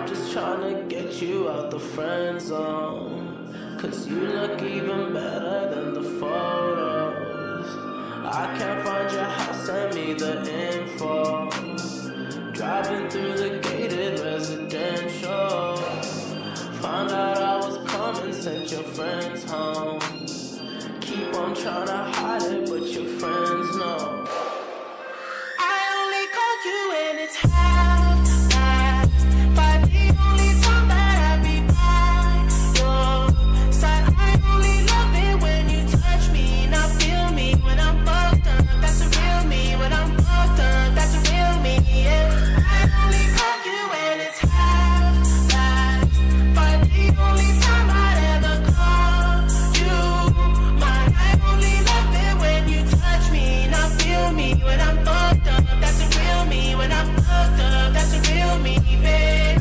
I'm just trying to get you out the friend zone, 'cause you look even better than the photos. I can't find your house, send me the info. Driving through the gated residential. Found out I was coming, sent your friends home. Keep on trying to hide it, but your friends know. I only call you when it's half past, but the only time that I be by your side. I only love it when you touch me, not feel me when I'm fucked up. That's a real me when I'm fucked up. That's a real me, yeah. I only call you when it's half past, but the only time I'd ever call you mine. I only love it when you touch me, not feel me when I'm fucked up. That's a real me when I'm fucked up. That's a real me, babe.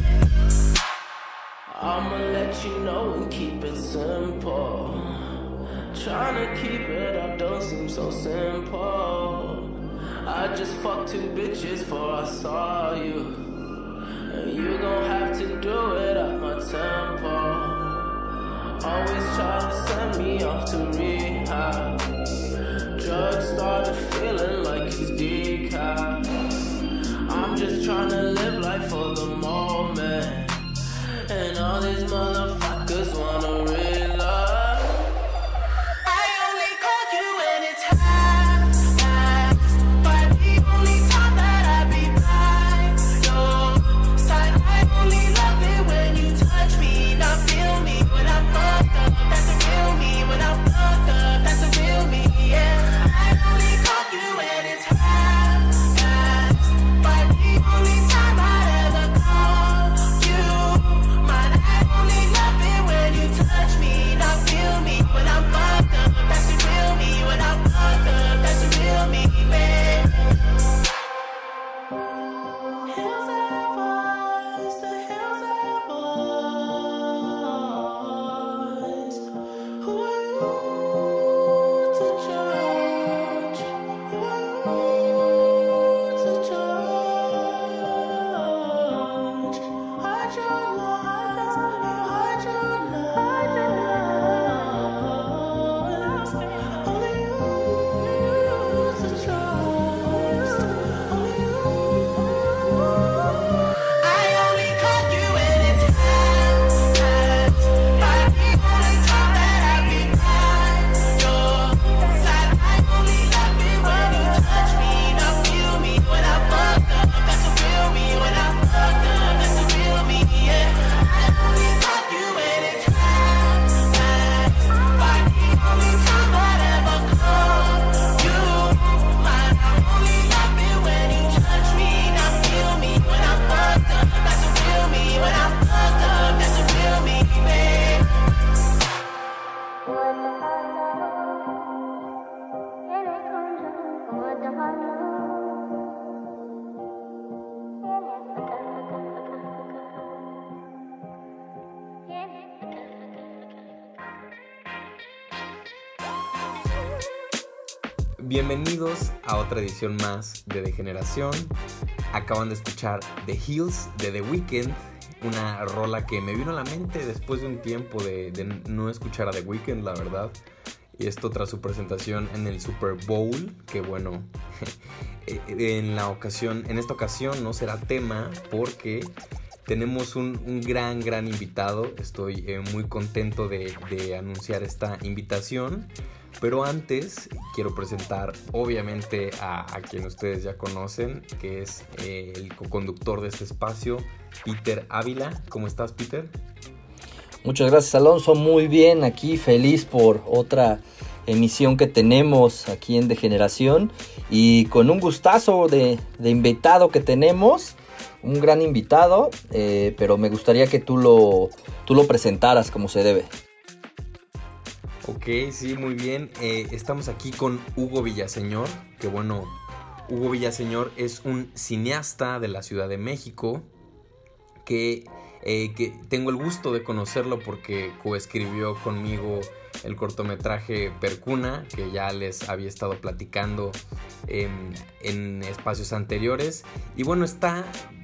I'ma let you know and keep it simple. Trying to keep it up don't seem so simple. I just fucked 2 bitches before I saw you, and you gon' have to do it at my tempo. Always try to send me off to rehab. Drugs started feeling like it's decaf. I'm just trying to live life for the moment, and all these motherfuckers wanna relive. I only call you when it's half past, but the only time that I be by your side. I only love it when you touch me, not feel me when I'm fucked up. That's a real me when I'm fucked up. That's a real me, yeah. I only call you when it's half past, but the only time I'd ever call you mine. I only love it when you touch me, not feel me when I'm fucked up. That's a real me when I'm fucked up. That's a real me, babe. Hills have eyes, the hills have eyes. Who are you to judge? Who are you to judge? Hide your lies, you hide your lies. Only you to trust. Only you. I only call you when it's half past, but the only time that I be by your side. I only love it when you touch me, not feel me when I'm fucked up. That's a real me when I'm fucked up. That's a real me, yeah. I only call you when it's half past, but the only time I'd ever call you mine. I only love it when you touch me, not feel me when I'm fucked up. That's a real me when I'm fucked up. That's a real me, babe. Bienvenidos a otra edición más de Degeneración. Acaban de escuchar The Hills de The Weeknd, una rola que me vino a la mente después de un tiempo de no escuchar a The Weeknd, la verdad. Y esto tras su presentación en el Super Bowl, que bueno, en esta ocasión no será tema porque tenemos un gran invitado. Estoy muy contento de anunciar esta invitación. Pero antes quiero presentar obviamente a quien ustedes ya conocen, que es el coconductor de este espacio, Peter Ávila. ¿Cómo estás, Peter? Muchas gracias, Alonso. Muy bien, aquí feliz por otra emisión que tenemos aquí en Degeneración y con un gustazo de invitado que tenemos, un gran invitado, pero me gustaría que tú lo presentaras como se debe. Ok, sí, muy bien. Estamos aquí con Hugo Villaseñor, que bueno, Hugo Villaseñor es un cineasta de la Ciudad de México que tengo el gusto de conocerlo porque coescribió conmigo el cortometraje Percuna, que ya les había estado platicando en espacios anteriores. Y bueno, está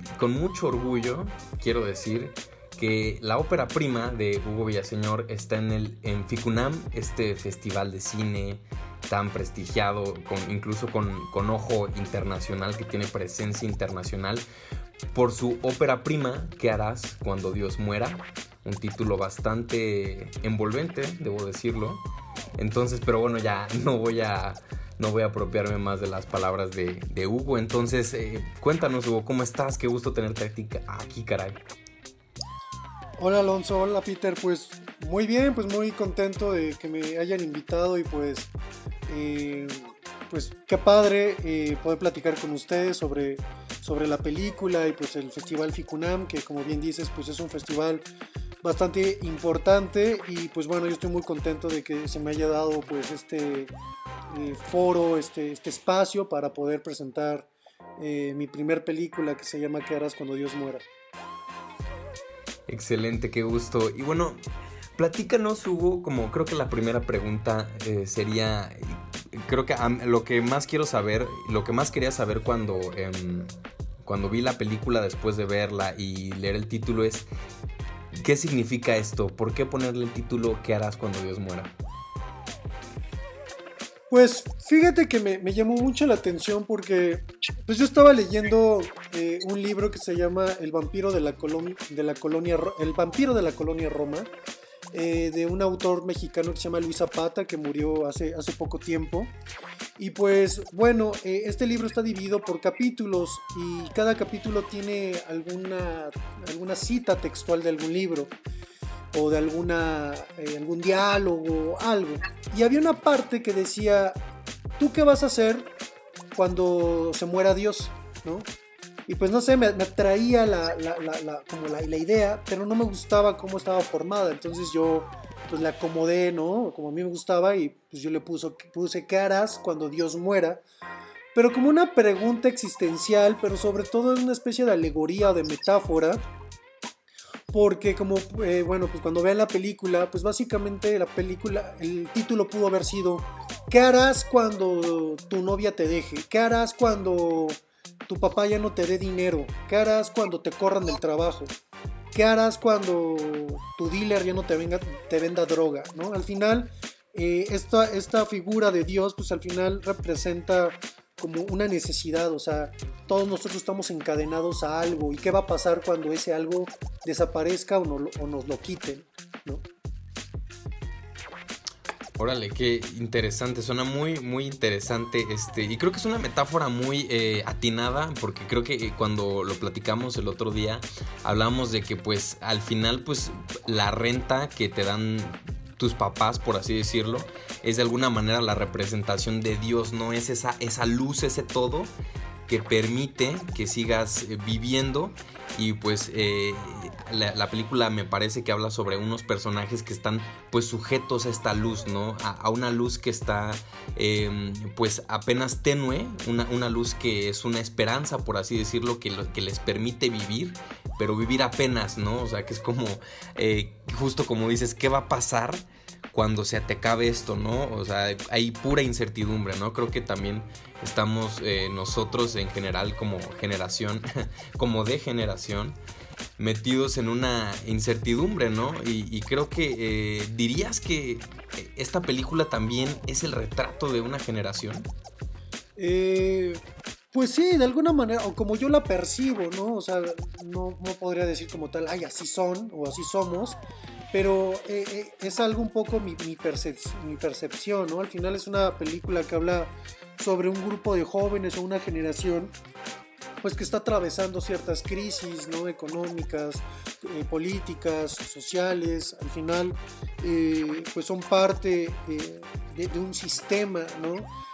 con mucho orgullo quiero decir que la ópera prima de Hugo Villaseñor está en FICUNAM, este festival de cine tan prestigiado, incluso con ojo internacional, que tiene presencia internacional, por su ópera prima, ¿Qué harás cuando Dios muera? Un título bastante envolvente, debo decirlo. Entonces, pero bueno, ya no voy a apropiarme más de las palabras de Hugo. Entonces, cuéntanos, Hugo, ¿cómo estás? Qué gusto tenerte aquí, caray. Hola Alonso, hola Peter, pues muy bien, pues muy contento de que me hayan invitado y pues qué padre poder platicar con ustedes sobre la película y pues el Festival FICUNAM, que como bien dices, pues es un festival bastante importante y pues bueno, yo estoy muy contento de que se me haya dado pues este foro, este espacio para poder presentar mi primer película que se llama ¿Qué harás cuando Dios muera? Excelente, qué gusto. Y bueno, platícanos, Hugo, como creo que la primera pregunta sería, creo que lo que más quiero saber, lo que más quería saber cuando vi la película después de verla y leer el título es, ¿qué significa esto? ¿Por qué ponerle el título ¿Qué harás cuando Dios muera? Pues fíjate que me llamó mucho la atención porque pues yo estaba leyendo un libro que se llama El vampiro de la colonia Roma, de un autor mexicano que se llama Luis Zapata, que murió hace poco tiempo. Y pues bueno, este libro está dividido por capítulos y cada capítulo tiene alguna cita textual de algún libro o de algún diálogo, algo. Y había una parte que decía, ¿tú qué vas a hacer cuando se muera Dios? ¿No? Y pues no sé, me atraía la idea, pero no me gustaba cómo estaba formada. Entonces yo pues la acomodé, ¿no? Como a mí me gustaba y pues yo le puse ¿qué harás cuando Dios muera? Pero como una pregunta existencial, pero sobre todo es una especie de alegoría o de metáfora. Porque como, bueno, pues cuando vean la película, pues básicamente la película, el título pudo haber sido ¿qué harás cuando tu novia te deje? ¿Qué harás cuando tu papá ya no te dé dinero? ¿Qué harás cuando te corran del trabajo? ¿Qué harás cuando tu dealer ya no te venda droga? ¿No? Al final, esta figura de Dios, pues al final representa como una necesidad, o sea, todos nosotros estamos encadenados a algo y qué va a pasar cuando ese algo desaparezca o nos lo quiten, ¿no? Órale, qué interesante, suena muy, muy interesante, y creo que es una metáfora muy atinada, porque creo que cuando lo platicamos el otro día, hablamos de que pues al final pues la renta que te dan tus papás, por así decirlo, es de alguna manera la representación de Dios, ¿no? Es esa luz, ese todo que permite que sigas viviendo. Y pues la película me parece que habla sobre unos personajes que están pues sujetos a esta luz, ¿no? A una luz que está pues apenas tenue, una luz que es una esperanza, por así decirlo, que les permite vivir, pero vivir apenas, ¿no? O sea, que es como, justo como dices, ¿qué va a pasar cuando se te acabe esto, ¿no? O sea, hay pura incertidumbre, ¿no? Creo que también estamos nosotros en general como generación, como de generación, metidos en una incertidumbre, ¿no? Y creo que dirías que esta película también es el retrato de una generación. Pues sí, de alguna manera, o como yo la percibo, ¿no? O sea, no podría decir como tal, ay, así son o así somos, pero es algo un poco mi percepción, ¿no? Al final es una película que habla sobre un grupo de jóvenes o una generación pues que está atravesando ciertas crisis, ¿no? Económicas, políticas, sociales. Al final pues son parte de un sistema, ¿no?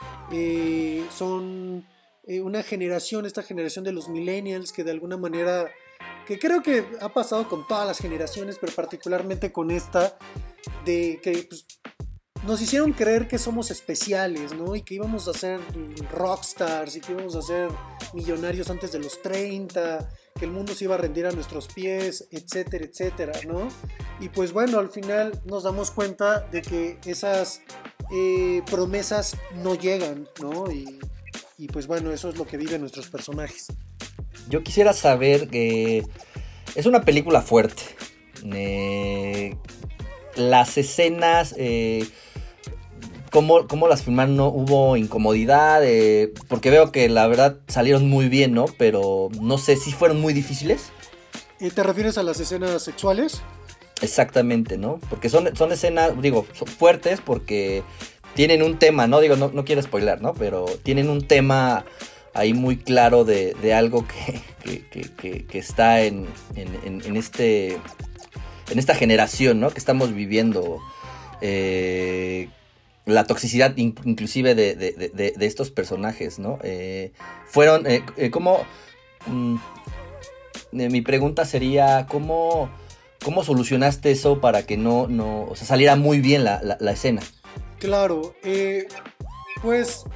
Son una generación, esta generación de los millennials, que de alguna manera, que creo que ha pasado con todas las generaciones, pero particularmente con esta, de que pues, nos hicieron creer que somos especiales, ¿no? Y que íbamos a ser rockstars y que íbamos a ser millonarios antes de los 30, que el mundo se iba a rendir a nuestros pies, etcétera, etcétera, ¿no? Y pues bueno, al final nos damos cuenta de que esas promesas no llegan, ¿no? Y pues bueno, eso es lo que viven nuestros personajes. yo quisiera saber, es una película fuerte. Las escenas, ¿cómo las filmaron? ¿No hubo incomodidad? Porque veo que la verdad salieron muy bien, ¿no? Pero no sé si fueron muy difíciles. ¿Te refieres a las escenas sexuales? Exactamente, ¿no? Porque son escenas, digo, son fuertes porque tienen un tema, ¿no? Digo, no quiero spoiler, ¿no? Pero tienen un tema ahí muy claro de algo que está en esta generación, ¿no? Que estamos viviendo. La toxicidad inclusive de estos personajes, ¿no? ¿Cómo? Mi pregunta sería, ¿cómo solucionaste eso para que no o sea, saliera muy bien la escena? Claro, pues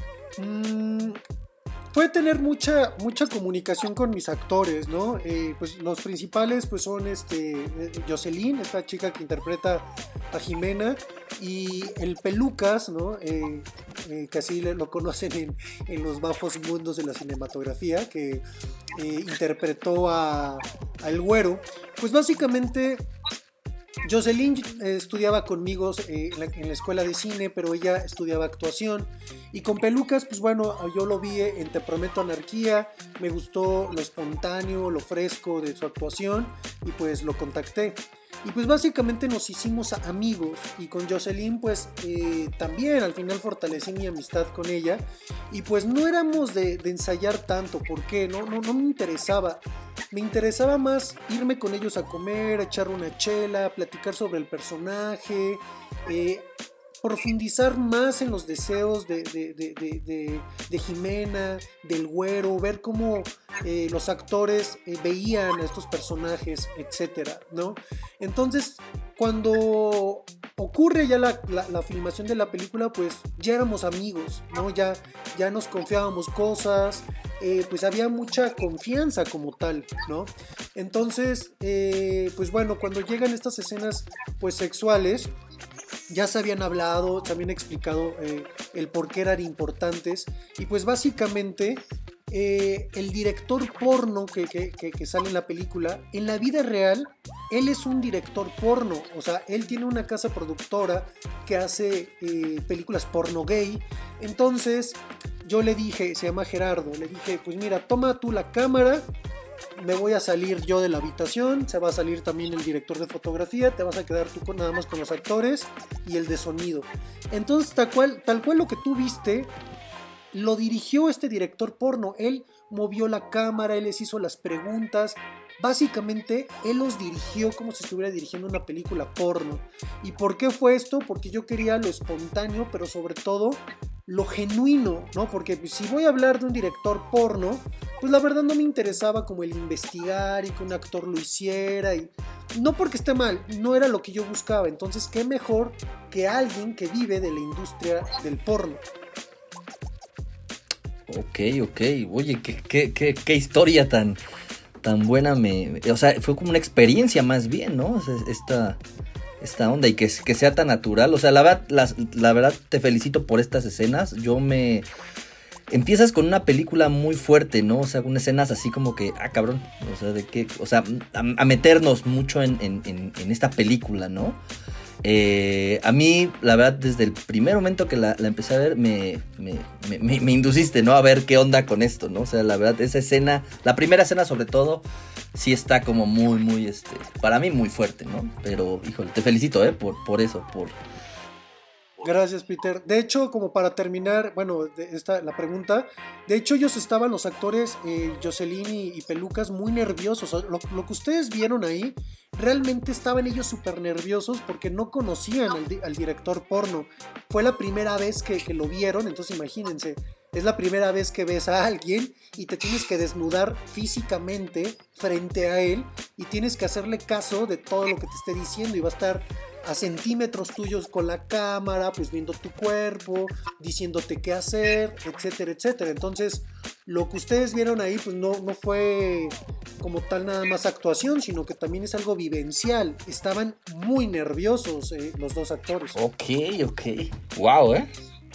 puede tener mucha comunicación con mis actores, ¿no? Pues los principales pues son Jocelyn, esta chica que interpreta a Jimena, y el Pelucas, ¿no? Que así lo conocen en los bajos mundos de la cinematografía, que interpretó a El Güero. Pues básicamente Jocelyn estudiaba conmigo en la escuela de cine, pero ella estudiaba actuación. Y con Pelucas, pues bueno, yo lo vi en Te Prometo Anarquía, me gustó lo espontáneo, lo fresco de su actuación, y pues lo contacté. Y pues básicamente nos hicimos amigos, y con Jocelyn pues también al final fortalecí mi amistad con ella, y pues no éramos de ensayar tanto. ¿Por qué? No me interesaba. Me interesaba más irme con ellos a comer, a echar una chela, platicar sobre el personaje, profundizar más en los deseos de Jimena, del Güero, ver cómo los actores veían a estos personajes, etcétera, ¿no? Entonces, cuando ocurre ya la filmación de la película, pues ya éramos amigos, ¿no? Ya nos confiábamos cosas, pues había mucha confianza como tal, ¿no? Entonces, pues bueno, cuando llegan estas escenas pues sexuales, ya se habían hablado, se habían explicado el por qué eran importantes, y pues básicamente el director porno que sale en la película, en la vida real, él es un director porno. O sea, él tiene una casa productora que hace películas porno gay. Entonces yo le dije, se llama Gerardo, le dije, pues mira, toma tú la cámara, me voy a salir yo de la habitación, se va a salir también el director de fotografía, te vas a quedar tú nada más con los actores y el de sonido. Entonces tal cual lo que tú viste lo dirigió este director porno. Él movió la cámara, él les hizo las preguntas. Básicamente él los dirigió como si estuviera dirigiendo una película porno. ¿Y por qué fue esto? Porque yo quería lo espontáneo, pero sobre todo lo genuino, ¿no? Porque si voy a hablar de un director porno, pues la verdad no me interesaba como el investigar y que un actor lo hiciera, y no porque esté mal, no era lo que yo buscaba. Entonces, ¿qué mejor que alguien que vive de la industria del porno? Ok, oye, qué historia tan buena. O sea, fue como una experiencia más bien, ¿no? O sea, esta onda, y que sea tan natural. O sea, la verdad te felicito por estas escenas. Empiezas con una película muy fuerte, ¿no? O sea, con escenas así como que, cabrón. O sea, a meternos mucho en esta película, ¿no? A mí, la verdad, desde el primer momento que la empecé a ver, me induciste, ¿no? A ver qué onda con esto, ¿no? O sea, la verdad, esa escena, la primera escena sobre todo, sí está como muy, para mí muy fuerte, ¿no? Pero, híjole, te felicito, por eso, Gracias, Peter. De hecho, como para terminar, bueno, la pregunta, de hecho ellos estaban, los actores, Jocelyn y Pelucas, muy nerviosos. Lo que ustedes vieron ahí, realmente estaban ellos súper nerviosos porque no conocían al director porno. Fue la primera vez que lo vieron, entonces imagínense, es la primera vez que ves a alguien y te tienes que desnudar físicamente frente a él y tienes que hacerle caso de todo lo que te esté diciendo, y va a estar a centímetros tuyos con la cámara, pues viendo tu cuerpo, diciéndote qué hacer, etcétera, etcétera. Entonces, lo que ustedes vieron ahí, pues no fue como tal nada más actuación, sino que también es algo vivencial. Estaban muy nerviosos los dos actores. Ok. Wow,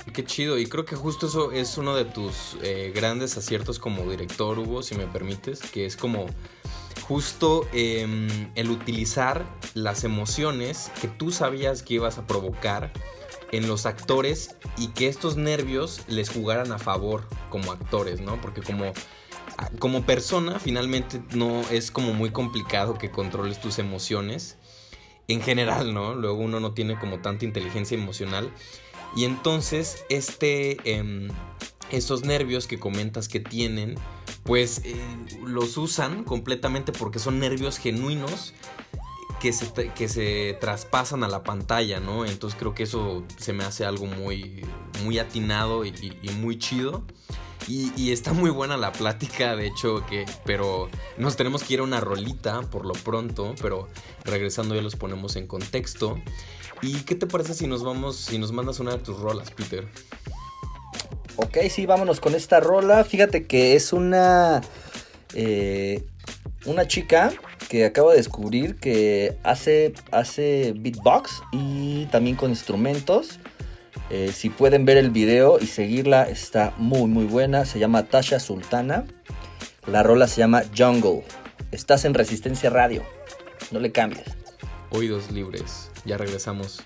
Qué chido, y creo que justo eso es uno de tus grandes aciertos como director, Hugo, si me permites, que es como justo el utilizar las emociones que tú sabías que ibas a provocar en los actores y que estos nervios les jugaran a favor como actores, ¿no? Porque como persona finalmente no es como muy complicado que controles tus emociones en general, ¿no? Luego uno no tiene como tanta inteligencia emocional y entonces estos nervios que comentas que tienen pues los usan completamente porque son nervios genuinos que se traspasan a la pantalla, ¿no? Entonces creo que eso se me hace algo muy, muy atinado y muy chido. Y está muy buena la plática, de hecho, pero nos tenemos que ir a una rolita por lo pronto, pero regresando ya los ponemos en contexto. ¿Y qué te parece si nos mandas una de tus rolas, Peter? Ok, sí, vámonos con esta rola. Fíjate que es una chica que acabo de descubrir que hace beatbox y también con instrumentos. Si pueden ver el video y seguirla, está muy muy buena. Se llama Tasha Sultana. La rola se llama Jungle. Estás en Resistencia Radio, no le cambies. Oídos libres, ya regresamos.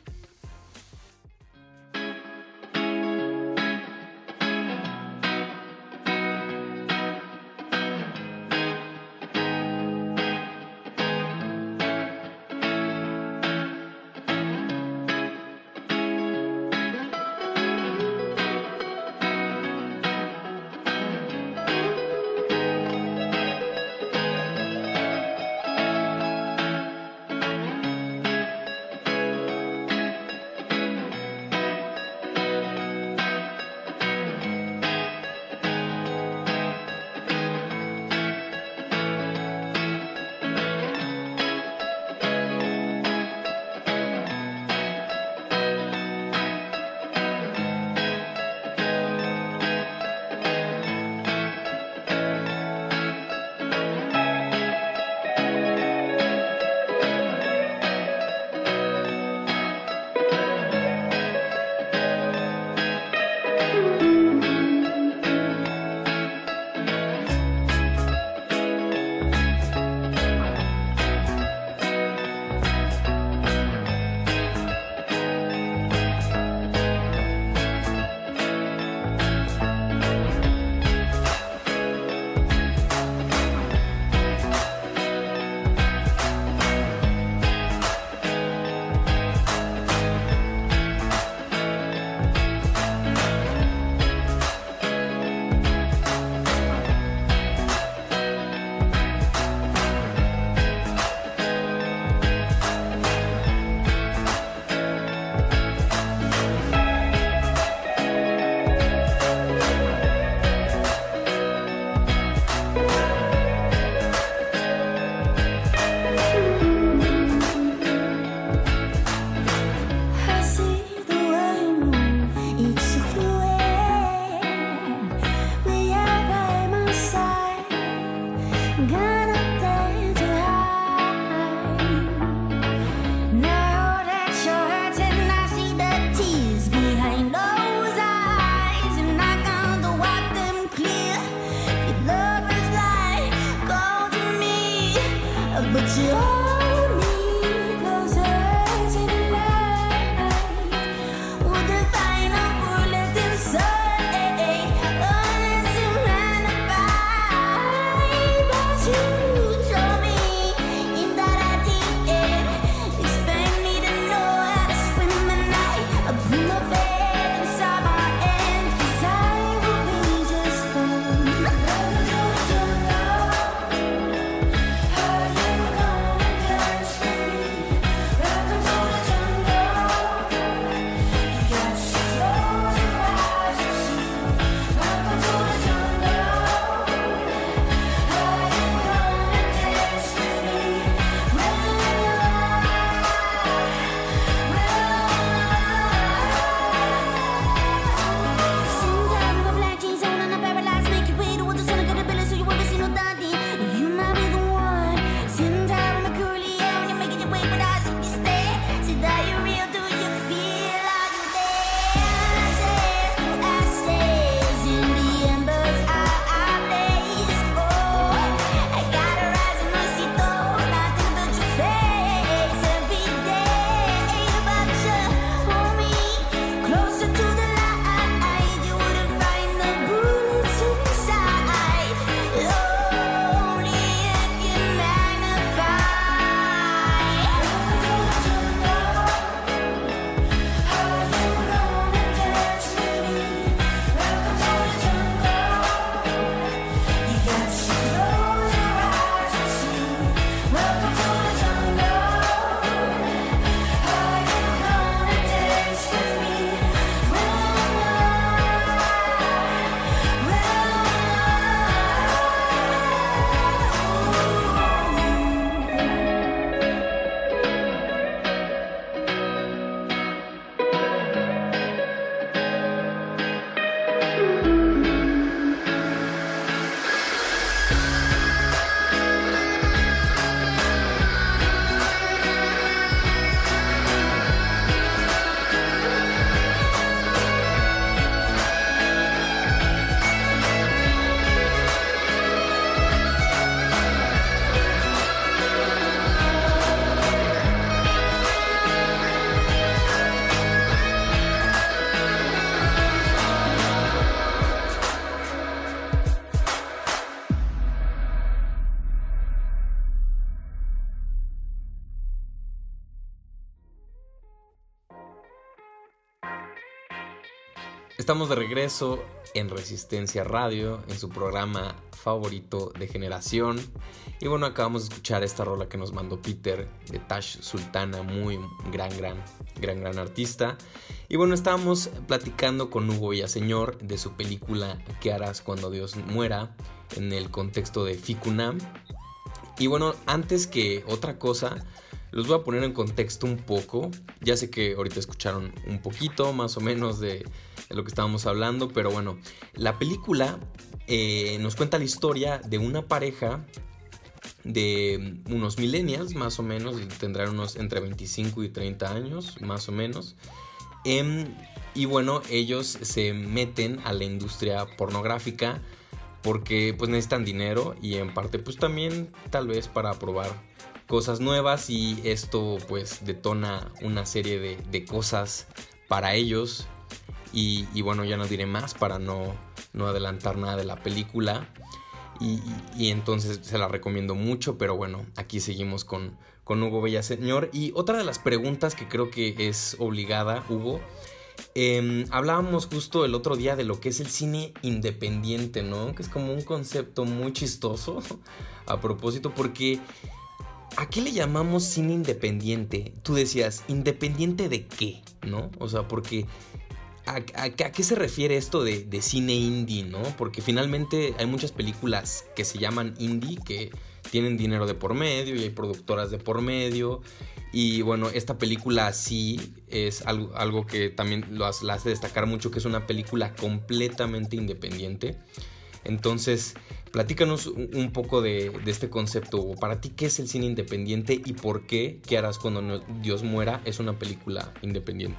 Estamos de regreso en Resistencia Radio, en su programa favorito de generación. Y bueno, acabamos de escuchar esta rola que nos mandó Peter de Tash Sultana, muy gran artista. Y bueno, estábamos platicando con Hugo Villaseñor de su película ¿Qué harás cuando Dios muera?, en el contexto de FICUNAM. Y bueno, antes que otra cosa, los voy a poner en contexto un poco. Ya sé que ahorita escucharon un poquito más o menos de lo que estábamos hablando, pero bueno, la película nos cuenta la historia de una pareja de unos millennials más o menos, tendrán unos entre 25 y 30 años más o menos. Y bueno, ellos se meten a la industria pornográfica porque pues necesitan dinero y en parte pues también tal vez para probar cosas nuevas, y esto pues detona una serie de cosas para ellos. Y bueno, ya no diré más para no adelantar nada de la película. Y entonces se la recomiendo mucho. Pero bueno, aquí seguimos con Hugo Villaseñor. Y otra de las preguntas que creo que es obligada, Hugo, hablábamos justo el otro día de lo que es el cine independiente, ¿no? Que es como un concepto muy chistoso a propósito, porque ¿a qué le llamamos cine independiente? Tú decías, ¿independiente de qué? ¿No? O sea, porque ¿a qué se refiere esto de cine indie, no? Porque finalmente hay muchas películas que se llaman indie, que tienen dinero de por medio y hay productoras de por medio. Y bueno, esta película sí es algo que también la hace destacar mucho, que es una película completamente independiente. Entonces, platícanos un poco de este concepto. Para ti, ¿qué es el cine independiente y por qué ¿Qué harás cuando Dios muera? Es una película independiente.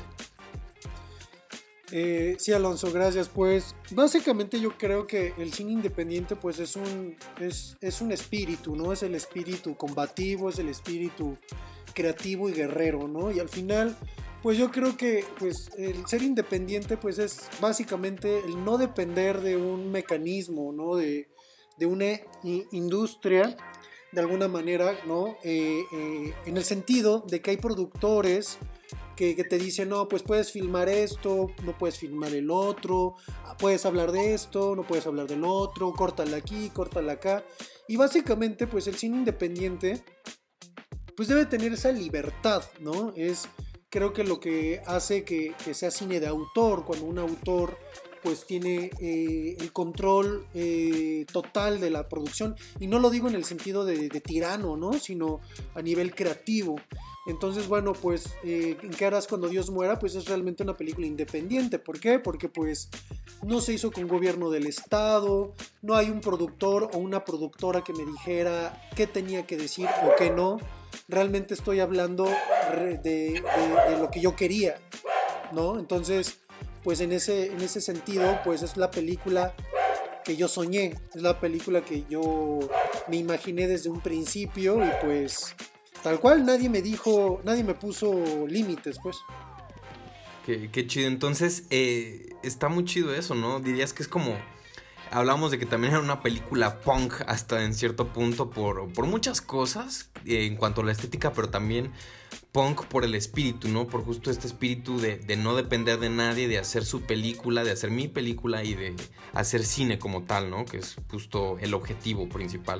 Sí, Alonso, gracias. Pues básicamente yo creo que el cine independiente pues es un espíritu, ¿no? Es el espíritu combativo, es el espíritu creativo y guerrero, ¿no? Y al final pues yo creo que pues el ser independiente pues es básicamente el no depender de un mecanismo, ¿no? De una industria de alguna manera, ¿no? En el sentido de que hay productores que te dicen, no, pues puedes filmar esto, no puedes filmar el otro, puedes hablar de esto, no puedes hablar del otro, córtala aquí, córtala acá. Y básicamente pues el cine independiente pues debe tener esa libertad, ¿no? Es creo que lo que hace que sea cine de autor, cuando un autor pues tiene el control total de la producción, y no lo digo en el sentido de tirano, ¿no? Sino a nivel creativo. Entonces, bueno, pues ¿en qué harás cuando Dios muera? Pues es realmente una película independiente. ¿Por qué? Porque pues no se hizo con gobierno del estado, no hay un productor o una productora que me dijera qué tenía que decir o qué no. Realmente estoy hablando de lo que yo quería, ¿no? Entonces, pues en ese sentido, pues es la película que yo soñé, es la película que yo me imaginé desde un principio, y pues tal cual nadie me puso límites, pues. Qué chido. Entonces, está muy chido eso, ¿no? Dirías que es como... Hablamos de que también era una película punk hasta en cierto punto por muchas cosas en cuanto a la estética, pero también punk por el espíritu, ¿no? Por justo este espíritu de no depender de nadie, de hacer su película, de hacer mi película y de hacer cine como tal, ¿no? Que es justo el objetivo principal.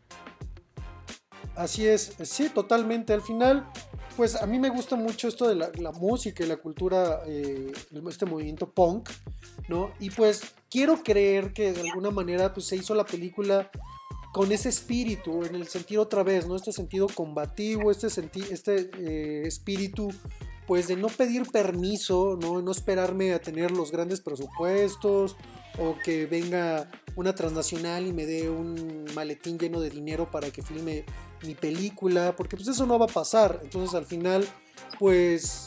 Así es, sí, totalmente. Al final, pues a mí me gusta mucho esto de la música y la cultura, este movimiento punk, ¿no? Y pues quiero creer que de alguna manera pues se hizo la película con ese espíritu, en el sentido otra vez, ¿no? Este sentido combativo, este espíritu pues de no pedir permiso, no esperarme a tener los grandes presupuestos o que venga una transnacional y me dé un maletín lleno de dinero para que filme mi película, porque pues eso no va a pasar. Entonces al final pues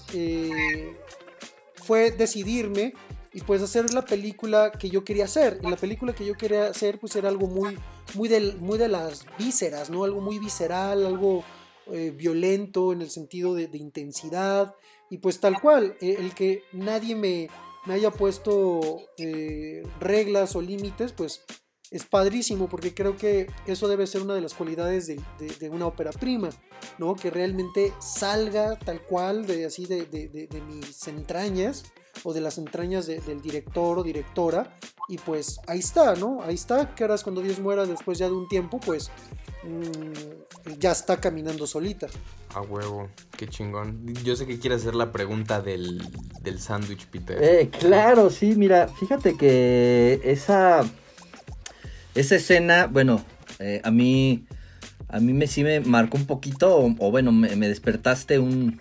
fue decidirme y pues hacer la película que yo quería hacer. Y la película que yo quería hacer pues era algo muy de las vísceras, ¿no? Algo muy visceral, algo violento en el sentido de intensidad. Y pues tal cual, el que nadie me haya puesto reglas o límites, pues es padrísimo, porque creo que eso debe ser una de las cualidades de una ópera prima, ¿no? Que realmente salga tal cual de mis entrañas, o de las entrañas del director o directora, y pues ahí está, ¿no? Ahí está, que harás cuando Dios muera después ya de un tiempo, pues ya está caminando solita. A huevo, qué chingón. Yo sé que quieres hacer la pregunta del sándwich, Peter. Claro, sí, mira, fíjate que esa escena, bueno, a mí sí me marcó un poquito, o bueno, me despertaste un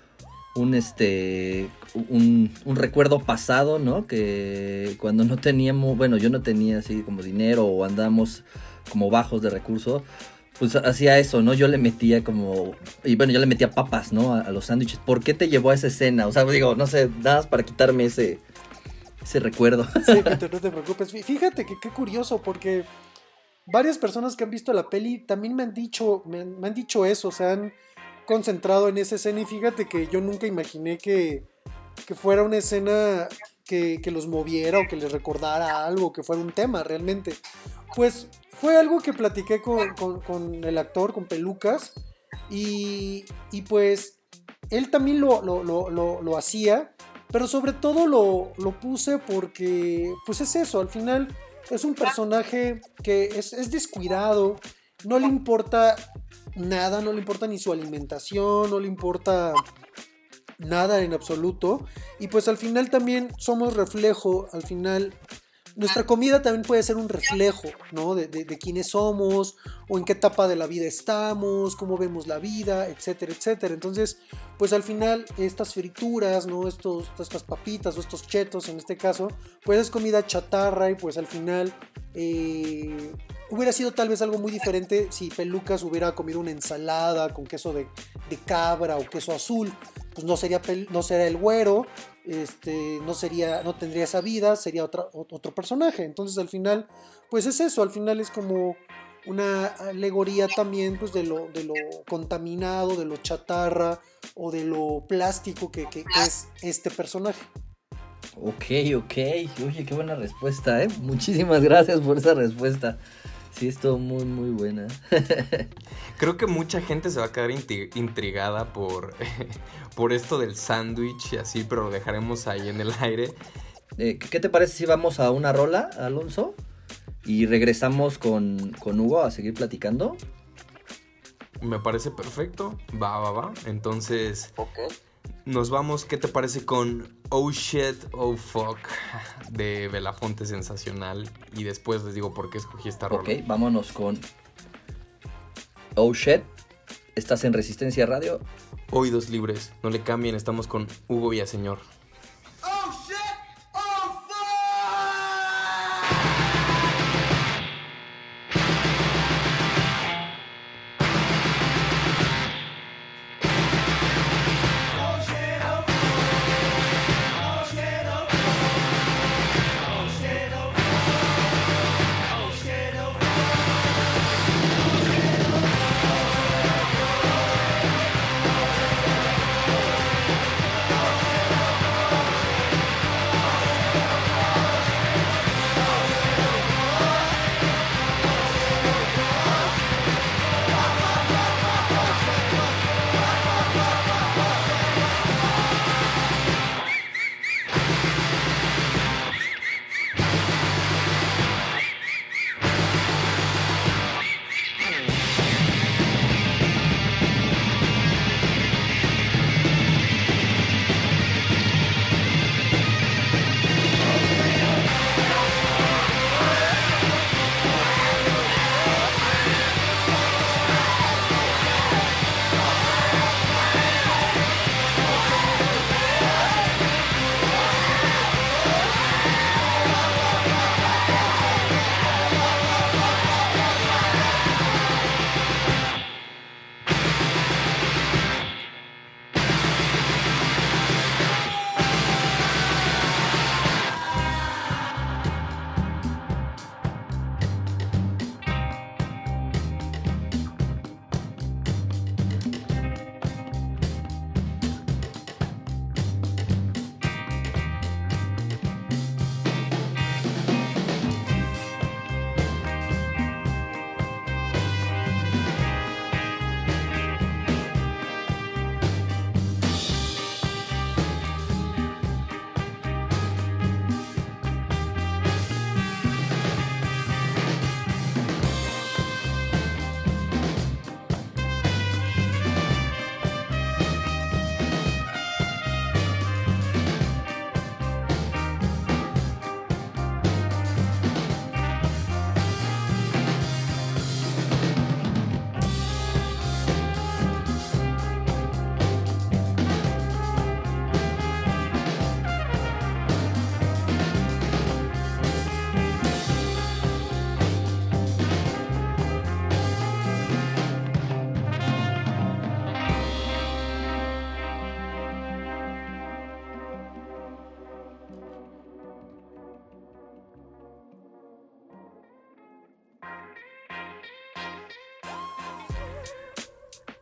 recuerdo pasado, ¿no? Que cuando no teníamos, bueno, yo no tenía así como dinero o andamos como bajos de recursos, pues hacía eso, ¿no? Yo le metía papas, ¿no? A los sándwiches. ¿Por qué te llevó a esa escena? O sea, digo, no sé, nada más para quitarme ese recuerdo. Sí, Peter, no te preocupes. Fíjate que qué curioso, porque varias personas que han visto la peli también me han dicho eso, se han concentrado en esa escena, y fíjate que yo nunca imaginé que fuera una escena que los moviera o que les recordara algo, que fuera un tema realmente. Pues fue algo que platiqué con el actor, con Pelucas, y pues él también lo hacía, pero sobre todo lo puse porque pues es eso, al final es un personaje que es descuidado, no le importa nada, no le importa ni su alimentación, no le importa nada en absoluto, y pues al final también somos reflejo, al final nuestra comida también puede ser un reflejo, ¿no? de quiénes somos, o en qué etapa de la vida estamos, cómo vemos la vida, etcétera, etcétera. Entonces, pues al final estas frituras, ¿no? Estas papitas o estos chetos en este caso, pues es comida chatarra, y pues al final hubiera sido tal vez algo muy diferente si Pelucas hubiera comido una ensalada con queso de cabra o queso azul. Pues no sería el güero, no tendría esa vida, sería otro personaje. Entonces al final, pues es eso, al final es como una alegoría también, pues de lo contaminado, de lo chatarra o de lo plástico que es este personaje. Ok, oye, qué buena respuesta, ¿eh? Muchísimas gracias por esa respuesta. Sí, estuvo muy, muy buena. Creo que mucha gente se va a quedar intrigada por esto del sándwich y así, pero lo dejaremos ahí en el aire. ¿Qué te parece si vamos a una rola, Alonso? Y regresamos con Hugo a seguir platicando. Me parece perfecto. Va. Entonces, okay. Nos vamos, ¿qué te parece con Oh Shit, Oh Fuck de Belafonte? Sensacional. Y después les digo por qué escogí esta rola. Ok, vámonos con Oh Shit. ¿Estás en Resistencia Radio? Oídos libres, no le cambien, estamos con Hugo Villaseñor.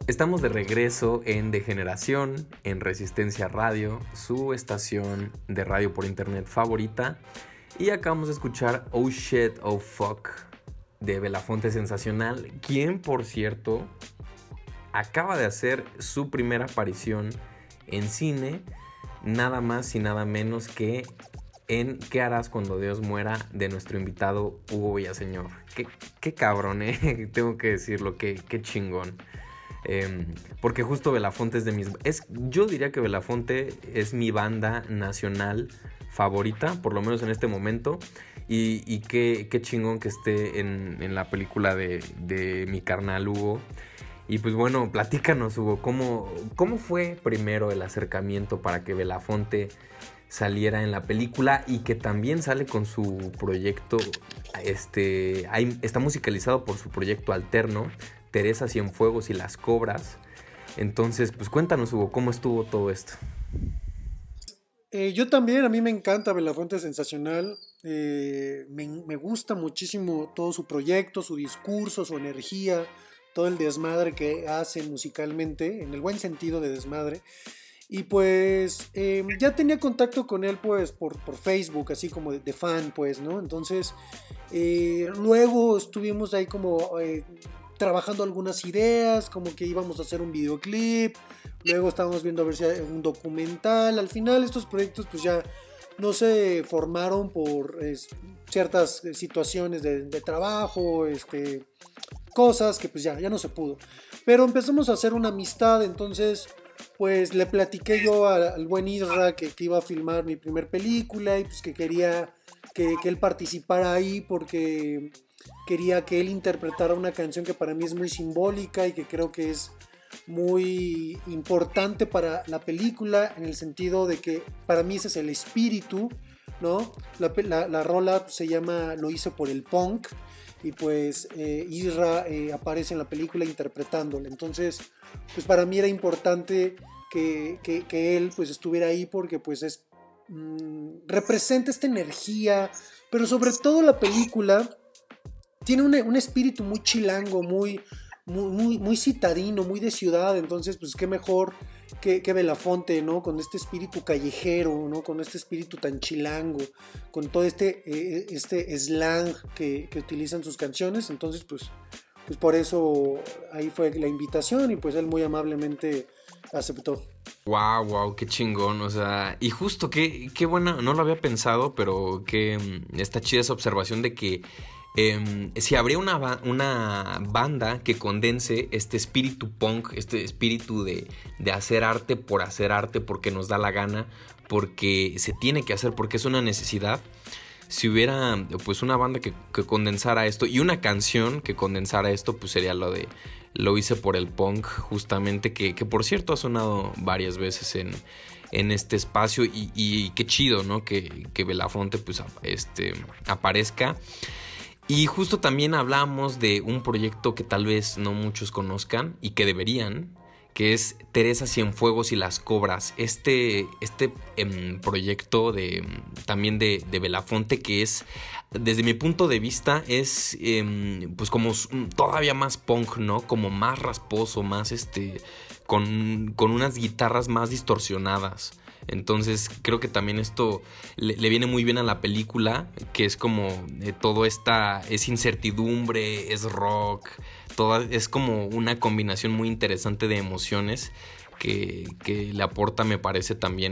Estamos de regreso en Degeneración, en Resistencia Radio, su estación de radio por internet favorita. Y acabamos de escuchar Oh Shit, Oh Fuck de Belafonte Sensacional, quien, por cierto, acaba de hacer su primera aparición en cine, nada más y nada menos que en ¿Qué harás cuando Dios muera? De nuestro invitado Hugo Villaseñor. Qué cabrón, tengo que decirlo, qué chingón. Porque justo Belafonte es de mis... yo diría que Belafonte es mi banda nacional favorita, por lo menos en este momento. Y qué chingón que esté en la película de mi carnal Hugo. Y pues bueno, platícanos, Hugo, ¿cómo fue primero el acercamiento para que Belafonte saliera en la película y que también sale con su proyecto, está musicalizado por su proyecto alterno, Teresa Cienfuegos y Las Cobras? Entonces, pues cuéntanos, Hugo, ¿cómo estuvo todo esto? Yo también, a mí me encanta Belafonte Sensacional, me gusta muchísimo todo su proyecto, su discurso, su energía, todo el desmadre que hace musicalmente, en el buen sentido de desmadre. Y pues ya tenía contacto con él pues por Facebook, así como de fan pues, ¿no? Entonces luego estuvimos ahí como trabajando algunas ideas, como que íbamos a hacer un videoclip, luego estábamos viendo a ver si hay un documental. Al final estos proyectos pues ya no se formaron por ciertas situaciones de trabajo, cosas que pues ya no se pudo. Pero empezamos a hacer una amistad, entonces pues le platiqué yo al buen Isra que iba a filmar mi primer película y pues que quería que él participara ahí porque quería que él interpretara una canción que para mí es muy simbólica y que creo que es muy importante para la película, en el sentido de que para mí ese es el espíritu, ¿no? La rola se llama Lo hice por el punk y pues Isra aparece en la película interpretándola. Entonces pues para mí era importante que él pues estuviera ahí porque pues representa esta energía, pero sobre todo la película tiene un espíritu muy chilango, muy citadino, muy de ciudad. Entonces pues qué mejor que Belafonte, ¿no? Con este espíritu callejero, ¿no? Con este espíritu tan chilango, con todo este slang que utilizan sus canciones. Entonces pues por eso ahí fue la invitación y pues él muy amablemente aceptó. Wow, qué chingón, o sea, y justo qué buena, no lo había pensado, pero está chida esa observación de que si habría una banda que condense este espíritu punk, este espíritu de hacer arte por hacer arte porque nos da la gana, porque se tiene que hacer, porque es una necesidad. Si hubiera pues una banda que condensara esto y una canción que condensara esto, pues sería Lo hice por el punk, justamente, que por cierto ha sonado varias veces en este espacio y qué chido, ¿no? Que Belafonte pues aparezca. Y justo también hablamos de un proyecto que tal vez no muchos conozcan y que deberían, que es Teresa Cienfuegos y Las Cobras. Este proyecto también de Belafonte, que es, desde mi punto de vista, es pues como todavía más punk, ¿no? Como más rasposo, más con unas guitarras más distorsionadas. Entonces creo que también esto le viene muy bien a la película, que es como todo es incertidumbre, es rock, es como una combinación muy interesante de emociones que le aporta, me parece, también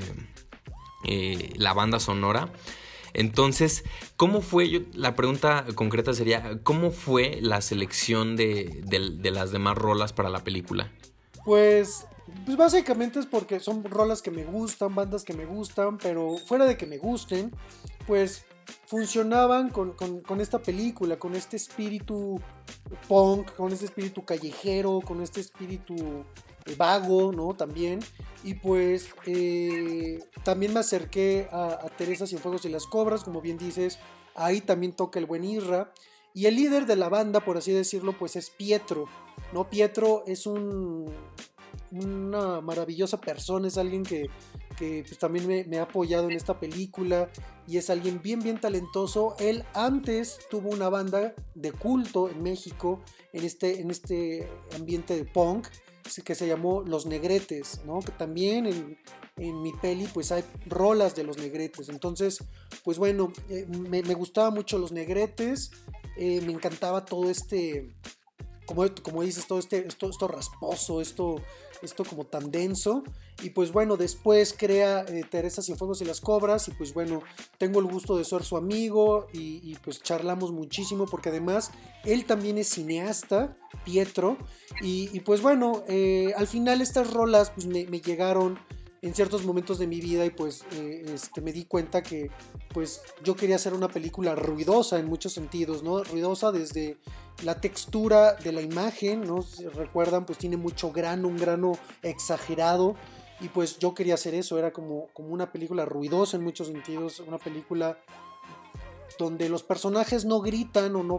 la banda sonora. Entonces, ¿cómo fue? La pregunta concreta sería, ¿cómo fue la selección de las demás rolas para la película? Pues básicamente es porque son rolas que me gustan, bandas que me gustan, pero fuera de que me gusten, pues funcionaban con esta película, con este espíritu punk, con este espíritu callejero, con este espíritu vago, ¿no? También. Y pues también me acerqué a Teresa Cienfuegos y Las Cobras, como bien dices, ahí también toca el buen Isra. Y el líder de la banda, por así decirlo, pues es Pietro, ¿no? Pietro es una maravillosa persona, es alguien que que pues, también me ha apoyado en esta película y es alguien bien talentoso. Él antes tuvo una banda de culto en México, en este ambiente de punk, que se llamó Los Negretes, ¿no? Que también en mi peli pues hay rolas de Los Negretes. Entonces, pues bueno, me gustaba mucho Los Negretes, me encantaba todo como dices, todo esto rasposo, esto como tan denso. Y pues bueno, después crea Teresa Cienfuegos y las Cobras. Y pues bueno, tengo el gusto de ser su amigo y pues charlamos muchísimo, porque además él también es cineasta, Pietro. Y pues bueno, al final estas rolas pues me llegaron en ciertos momentos de mi vida y pues me di cuenta que pues yo quería hacer una película ruidosa en muchos sentidos, ¿no? Ruidosa desde la textura de la imagen, ¿no? Si recuerdan, pues tiene mucho grano, un grano exagerado, y pues yo quería hacer eso, era como una película ruidosa en muchos sentidos, una película donde los personajes no gritan o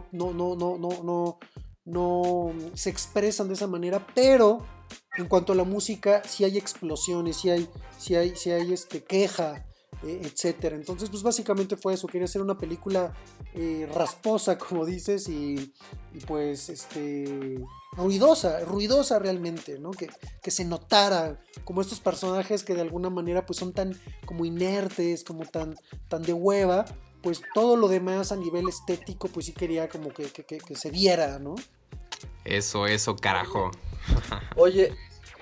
no se expresan de esa manera, pero en cuanto a la música sí hay explosiones, sí hay queja, etcétera. Entonces pues básicamente fue eso, quería hacer una película rasposa, como dices, y pues ruidosa realmente, ¿no? Que se notara como estos personajes que de alguna manera pues son tan como inertes, como tan de hueva. Pues todo lo demás a nivel estético pues sí quería como que se viera, ¿no? Eso, carajo. Oye,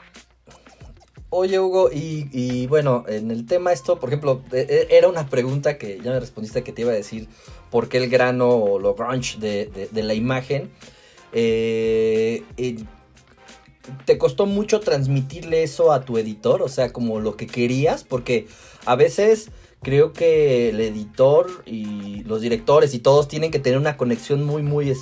Hugo, y bueno, en el tema esto, por ejemplo, era una pregunta que ya me respondiste, que te iba a decir por qué el grano o lo grunge de la imagen. ¿Te costó mucho transmitirle eso a tu editor? O sea, como lo que querías, porque a veces creo que el editor y los directores y todos tienen que tener una conexión muy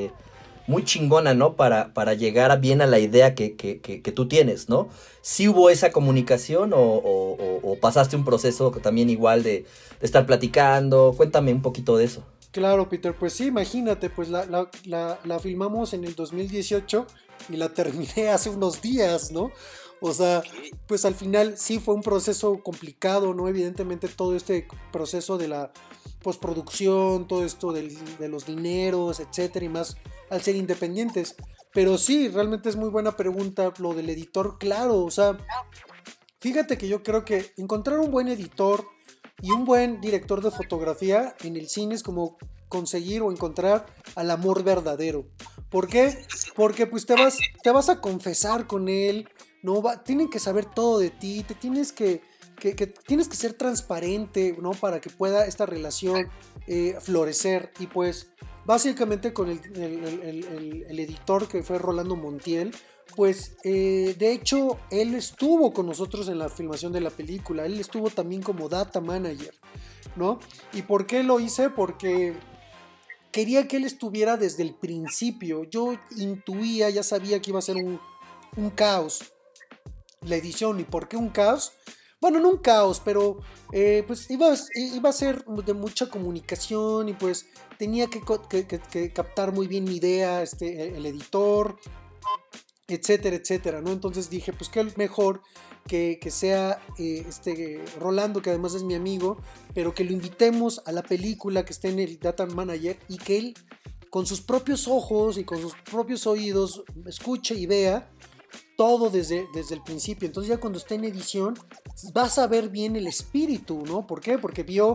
chingona, ¿no? Para llegar bien a la idea que tú tienes, ¿no? ¿Sí hubo esa comunicación o pasaste un proceso también igual de estar platicando? Cuéntame un poquito de eso. Claro, Peter, pues sí, imagínate, pues la filmamos en el 2018 y la terminé hace unos días, ¿no? O sea, pues al final sí fue un proceso complicado, ¿no? Evidentemente todo este proceso de la postproducción, todo esto de los dineros, etcétera, y más al ser independientes. Pero sí, realmente es muy buena pregunta lo del editor, claro, o sea, fíjate que yo creo que encontrar un buen editor y un buen director de fotografía en el cine es como conseguir o encontrar al amor verdadero. ¿Por qué? Porque pues te vas a confesar con él, ¿no? Tienen que saber todo de ti, tienes que ser transparente, ¿no? Para que pueda esta relación florecer. Y pues básicamente con el editor, que fue Rolando Montiel, pues de hecho él estuvo con nosotros en la filmación de la película, él estuvo también como data manager, ¿no? ¿Y por qué lo hice? Porque quería que él estuviera desde el principio. Yo intuía, ya sabía que iba a ser un caos la edición. ¿Y por qué un caos? Bueno, no un caos, pero pues iba a ser de mucha comunicación y pues tenía que captar muy bien mi idea, el editor, etcétera, ¿no? Entonces dije, pues qué mejor que sea Rolando, que además es mi amigo, pero que lo invitemos a la película, que esté en el Data Manager, y que él con sus propios ojos y con sus propios oídos escuche y vea todo desde el principio. Entonces ya cuando esté en edición vas a ver bien el espíritu, ¿no? ¿Por qué? Porque vio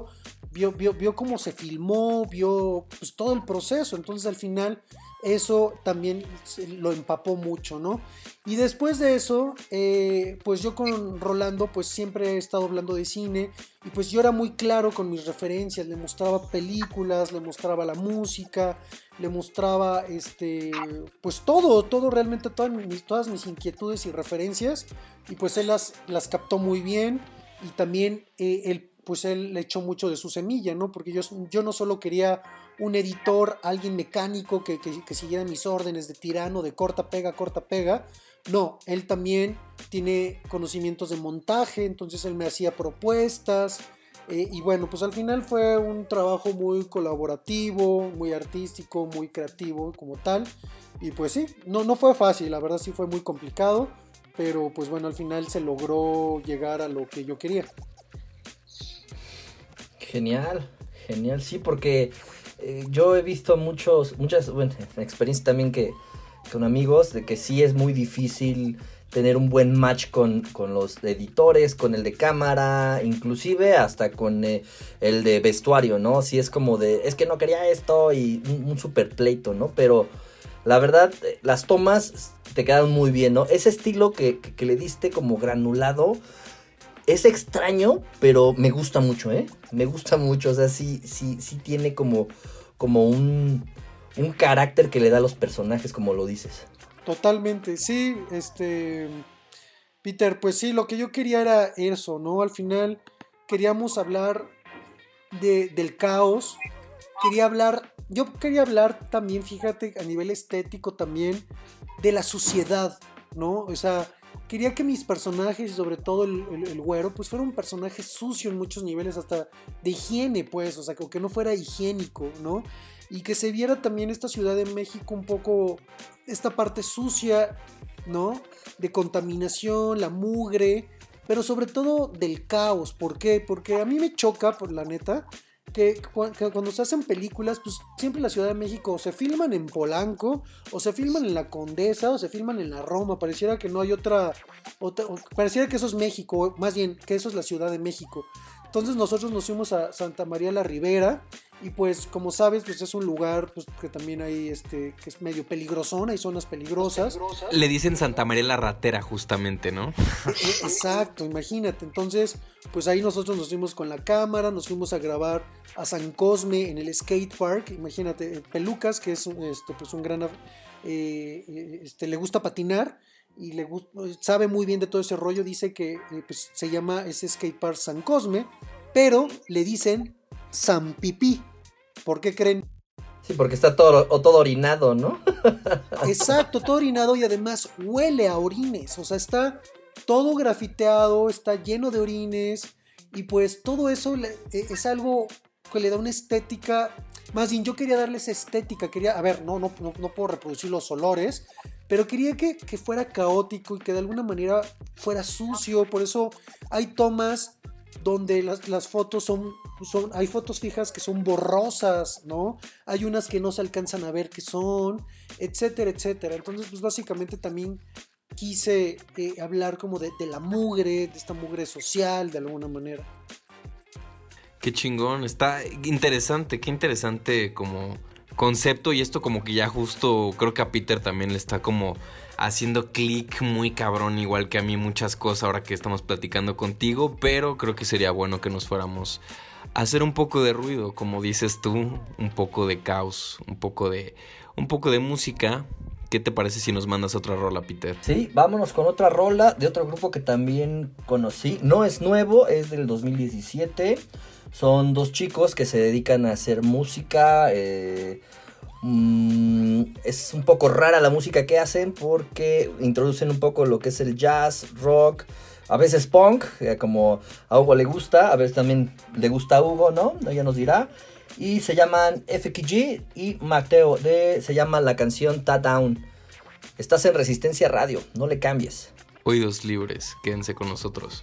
cómo se filmó, vio pues todo el proceso. Entonces al final eso también lo empapó mucho, ¿no? Y después de eso, pues yo con Rolando pues siempre he estado hablando de cine, y pues yo era muy claro con mis referencias, le mostraba películas, le mostraba la música, le mostraba pues todo realmente, todas mis inquietudes y referencias, y pues él las captó muy bien. Y también él le echó mucho de su semilla, ¿no? Porque yo no solo quería un editor, alguien mecánico que siguiera mis órdenes de tirano, de corta, pega. No, él también tiene conocimientos de montaje, entonces él me hacía propuestas. Y bueno, pues al final fue un trabajo muy colaborativo, muy artístico, muy creativo como tal. Y pues sí, no fue fácil, la verdad sí fue muy complicado. pero pues bueno, al final se logró llegar a lo que yo quería. Genial, genial, sí, porque yo he visto muchas, bueno, experiencias también que con amigos, de que sí es muy difícil tener un buen match con los editores, con el de cámara, inclusive hasta con el de vestuario, ¿no? Sí es como es que no quería esto y un super pleito, ¿no? Pero la verdad, las tomas te quedan muy bien, ¿no? Ese estilo que le diste como granulado es extraño, pero me gusta mucho, ¿eh? Me gusta mucho, o sea, sí tiene como un carácter que le da a los personajes, como lo dices. Totalmente, sí, Peter, pues sí, lo que yo quería era eso, ¿no? Al final queríamos hablar del caos, yo quería hablar también, fíjate, a nivel estético también, de la suciedad, ¿no? O sea, quería que mis personajes, sobre todo el güero, pues fuera un personaje sucio en muchos niveles, hasta de higiene, pues, o sea, que no fuera higiénico, ¿no? Y que se viera también esta Ciudad de México un poco, esta parte sucia, ¿no? De contaminación, la mugre, pero sobre todo del caos. ¿Por qué? Porque a mí me choca, por la neta, que cuando se hacen películas, pues siempre la Ciudad de México o se filman en Polanco, o se filman en la Condesa, o se filman en la Roma. Pareciera que no hay otra, pareciera que eso es México, más bien que eso es la Ciudad de México. Entonces nosotros nos fuimos a Santa María la Ribera, y pues como sabes, pues es un lugar pues, que también hay que es medio peligrosón, hay zonas peligrosas. Le dicen Santa María la Ratera justamente, ¿no? Exacto, imagínate. Entonces pues ahí nosotros nos fuimos con la cámara, nos fuimos a grabar a San Cosme en el skate park. Imagínate, Pelucas, que es pues un gran le gusta patinar y sabe muy bien de todo ese rollo. Dice que pues, se llama ese skate park San Cosme, pero le dicen San Pipí. ¿Por qué creen? Sí, porque está todo orinado, ¿no? Exacto, todo orinado, y además huele a orines. O sea, está todo grafiteado, está lleno de orines, y pues todo eso es algo que le da una estética. Más bien, yo quería darle esa estética. A ver, no puedo reproducir los olores, pero quería que fuera caótico y que de alguna manera fuera sucio. Por eso hay tomas donde las fotos hay fotos fijas que son borrosas, ¿no? Hay unas que no se alcanzan a ver qué son, etcétera, etcétera. Entonces, pues básicamente también quise hablar como de la mugre, de esta mugre social, de alguna manera. Qué chingón, está interesante, qué interesante como concepto, y esto como que ya justo creo que a Peter también le está como haciendo clic muy cabrón, igual que a mí muchas cosas ahora que estamos platicando contigo, pero creo que sería bueno que nos fuéramos a hacer un poco de ruido, como dices tú, un poco de caos, un poco de música. ¿Qué te parece si nos mandas otra rola, Peter? Sí, vámonos con otra rola de otro grupo que también conocí. No es nuevo, es del 2017. Son dos chicos que se dedican a hacer música. Es un poco rara la música que hacen porque introducen un poco lo que es el jazz, rock, a veces punk, como a Hugo le gusta, a veces también le gusta a Hugo, ¿no? Ella nos dirá. Y se llaman FKG y Mateo. Se llama la canción Ta Down. Estás en Resistencia Radio, no le cambies. Oídos libres, quédense con nosotros.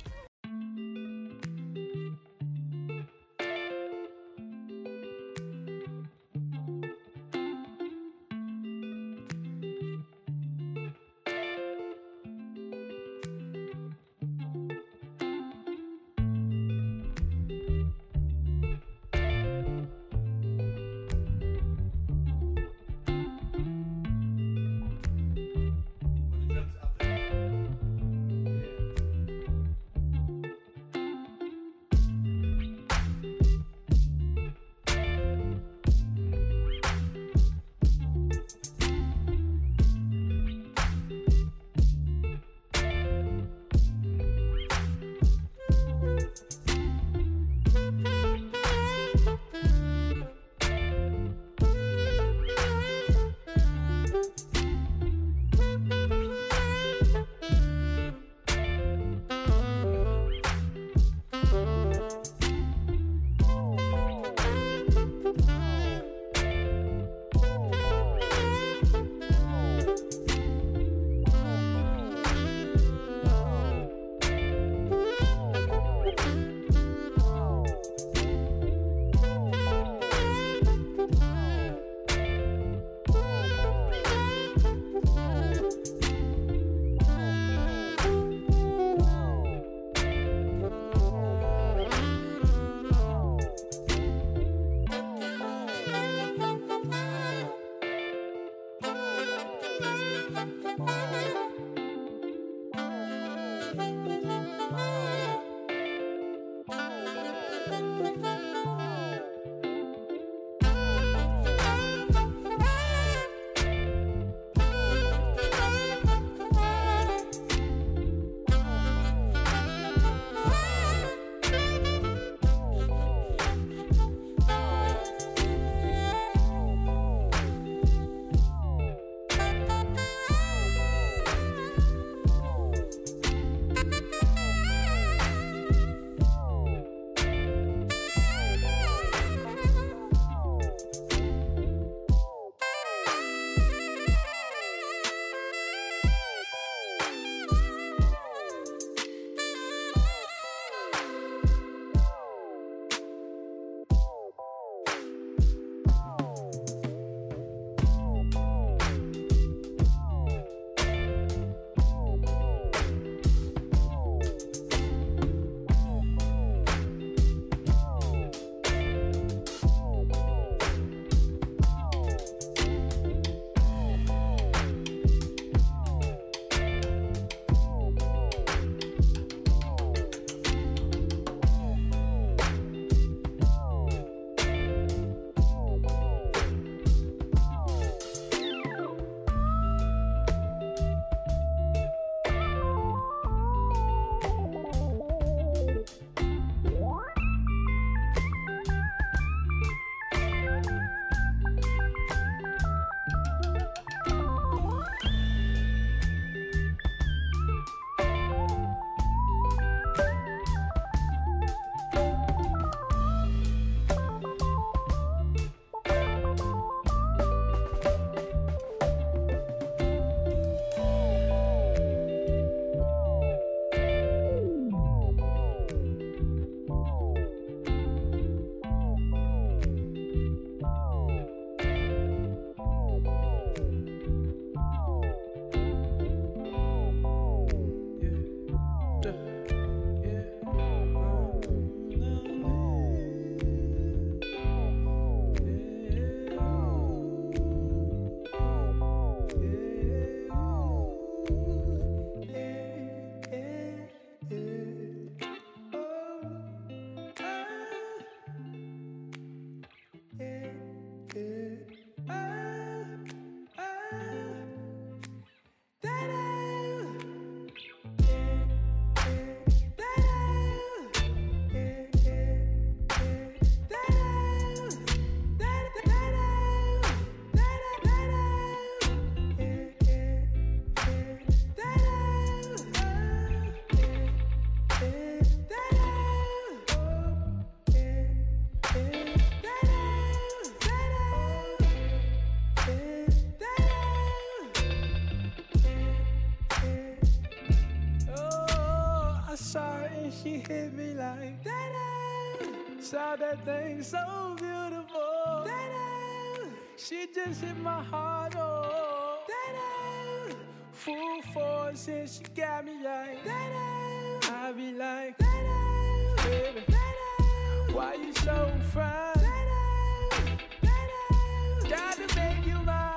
she hit me like that. Saw that thing so beautiful. That she just hit my heart, oh. That full force and she got me like that. I be like, baby, why you so fine? Gotta make you mine.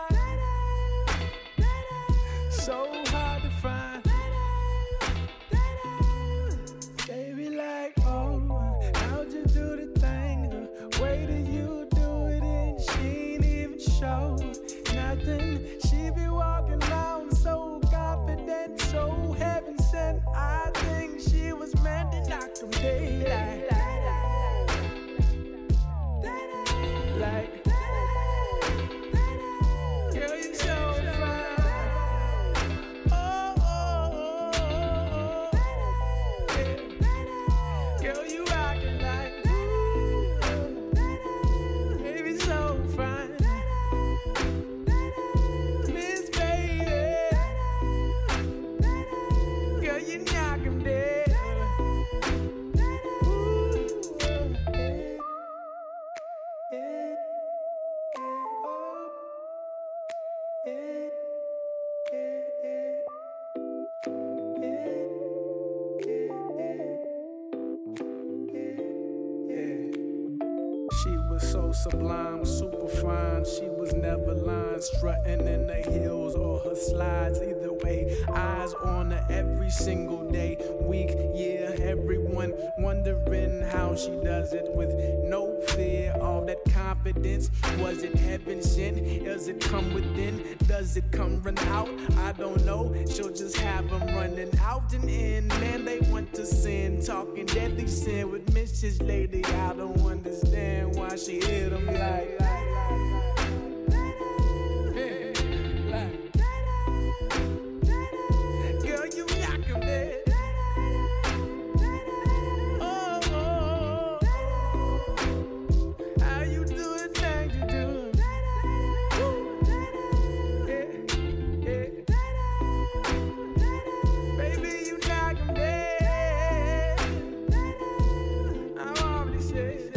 So hard to find. Baby, like, oh, how'd you do the thing? The way that you do it, and she ain't even show nothing. She be walking around so confident, so heaven sent. I think she was meant to knock them daylight. Like, girl, you so fine. Oh, oh, oh, oh. Yeah. Girl, you rockin' like, baby, so fine. Miss Baby, girl, you knock 'em dead. She was so sublime, super fine. She was never lying, strutting in the hills or her slides. Either way, eyes on her every single day, week, year. Everyone wondering how she does it with no fear. All that confidence, was it heaven sent? Does it come within? Does it come run out? I don't know. She'll just have them running out and in. Man, they want to sin, talking deadly sin with Mrs. Lady. I don't understand why she hit them like. Girl, you knock 'em dead. Oh, oh, oh. How you do it, thing you do? Yeah, yeah. Baby, you knock 'em dead. I'm already said.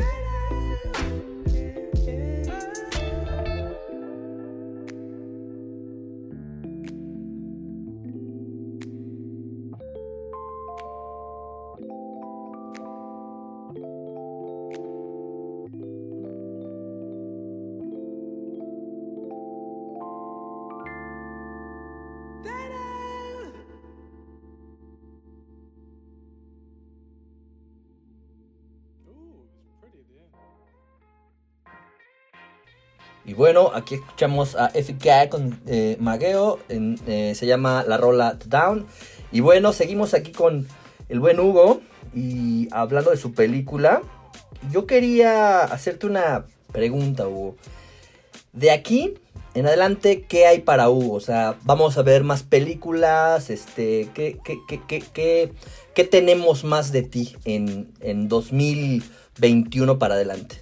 Y bueno, aquí escuchamos a FK con Magueo, se llama la rola Down. Y bueno, seguimos aquí con el buen Hugo y hablando de su película. Yo quería hacerte una pregunta, Hugo. De aquí en adelante, ¿qué hay para Hugo? O sea, vamos a ver más películas, ¿qué tenemos más de ti en 2021 para adelante?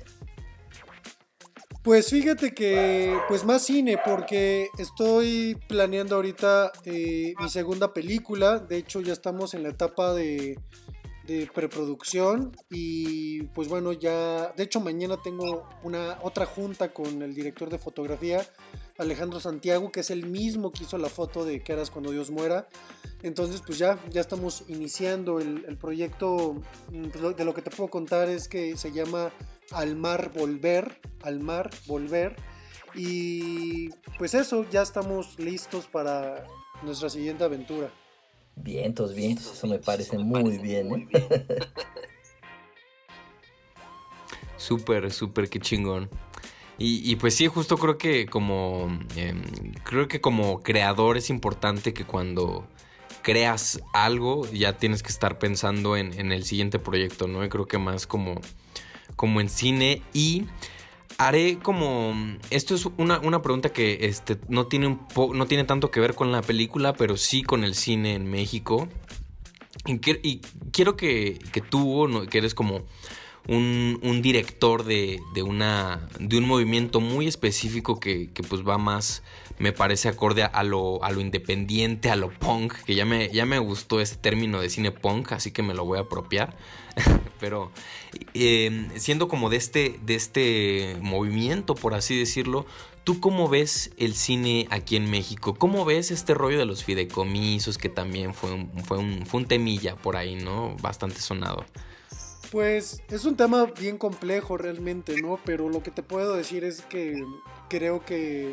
Pues fíjate que pues más cine, porque estoy planeando ahorita mi segunda película. De hecho ya estamos en la etapa de preproducción y pues bueno, ya de hecho mañana tengo otra junta con el director de fotografía, Alejandro Santiago, que es el mismo que hizo la foto de ¿Qué harás cuando Dios muera? Entonces pues ya estamos iniciando el proyecto. De lo que te puedo contar es que se llama Al mar volver, y pues eso, ya estamos listos para nuestra siguiente aventura. Vientos, eso me parece muy bien, ¿eh? Súper, qué chingón. Y pues sí, justo creo que como creador es importante que cuando creas algo ya tienes que estar pensando en el siguiente proyecto, ¿no? Y creo que más como en cine. Y haré como... Esto es una pregunta que no tiene tanto que ver con la película, pero sí con el cine en México. Y quiero que tú, que eres como un director de un movimiento muy específico que pues va más, me parece, acorde a lo independiente, a lo punk, que ya me gustó ese término de cine punk, así que me lo voy a apropiar. Pero siendo como de este movimiento, por así decirlo, ¿tú cómo ves el cine aquí en México? ¿Cómo ves este rollo de los fideicomisos, que también fue un temilla por ahí, ¿no? Bastante sonado. Pues es un tema bien complejo realmente, ¿no? Pero lo que te puedo decir es que creo que